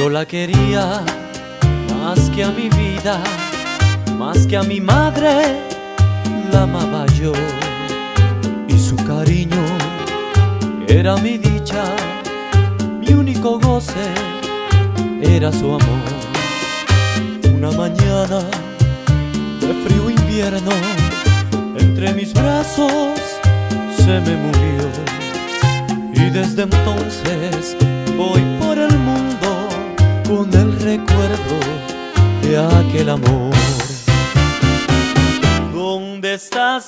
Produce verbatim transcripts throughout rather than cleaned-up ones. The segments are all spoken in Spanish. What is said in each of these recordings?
Yo la quería más que a mi vida, más que a mi madre, la amaba yo. Y su cariño era mi dicha, mi único goce era su amor. Una mañana de frío invierno, entre mis brazos se me murió. Y desde entonces voy por el mundo con el recuerdo de aquel amor. ¿Dónde estás,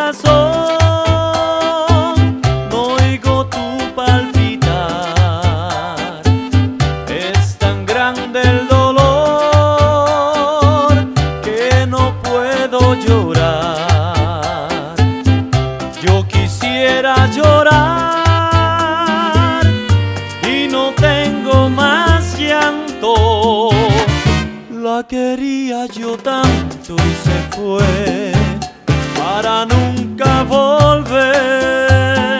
corazón? No oigo tu palpitar. Es tan grande el dolor que no puedo llorar. Yo quisiera llorar y no tengo más llanto. La quería yo tanto y se fue para nunca volver.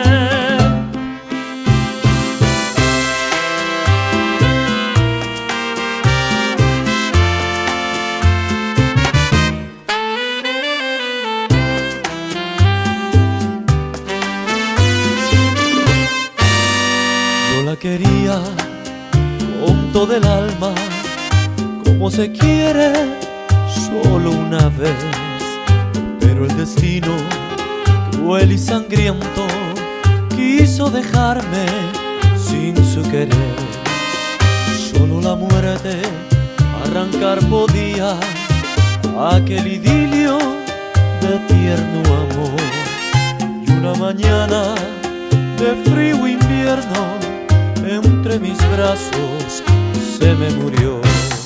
Yo la quería con todo el alma, como se quiere solo una vez, pero el destino, cruel y sangriento, quiso dejarme sin su querer. Solo la muerte arrancar podía aquel idilio de tierno amor. Y una mañana de frío invierno, entre mis brazos se me murió.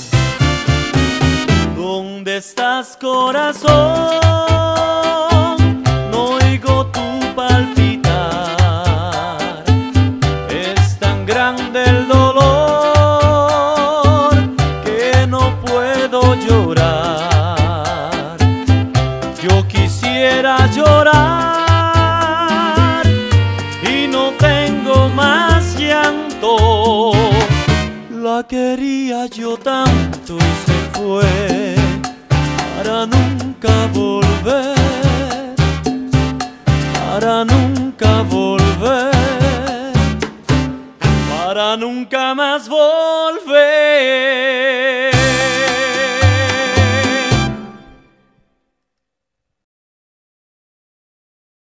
¿Dónde estás, corazón? No oigo tu palpitar. Es tan grande el dolor que no puedo llorar. Yo quisiera llorar y no tengo más llanto. La quería yo tanto y se fue para nunca volver, para nunca volver, para nunca más volver.